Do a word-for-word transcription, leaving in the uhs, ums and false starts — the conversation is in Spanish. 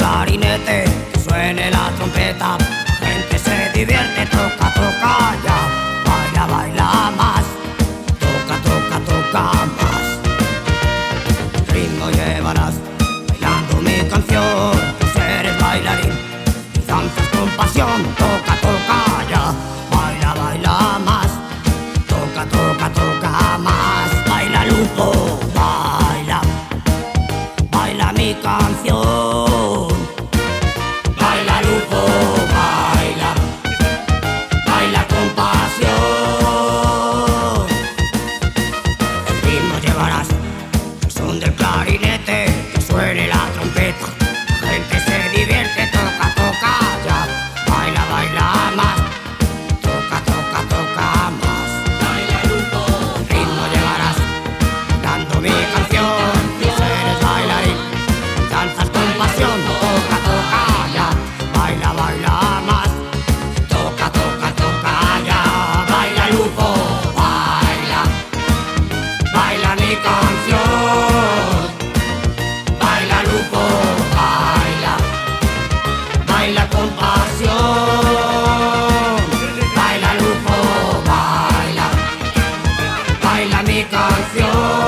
clarinete, que suene la trompeta, la gente se divierte, toca, toca ya, baila, baila más, toca, toca, toca más. Ritmo llevarás, bailando mi canción, pues eres bailarín y danzas con pasión, toca, toca ya, baila, baila más, toca, toca, toca más. Baila Lupo, baila, baila mi canción. Baila Lupo, baila, baila con pasión. El ritmo llevarás, el son del clarinete, que suene la trompeta, la gente se divierte, toca, toca ya, baila, baila más, toca, toca, toca más. Baila Lupo, el ritmo llevarás, dando mi canción, pues eres bailarín, danzas con pasión, toca, toca ya, baila, baila más, toca, toca, toca ya, baila Lupo, baila, baila mi canción, baila Lupo, baila, baila con pasión, baila Lupo, baila, baila mi canción.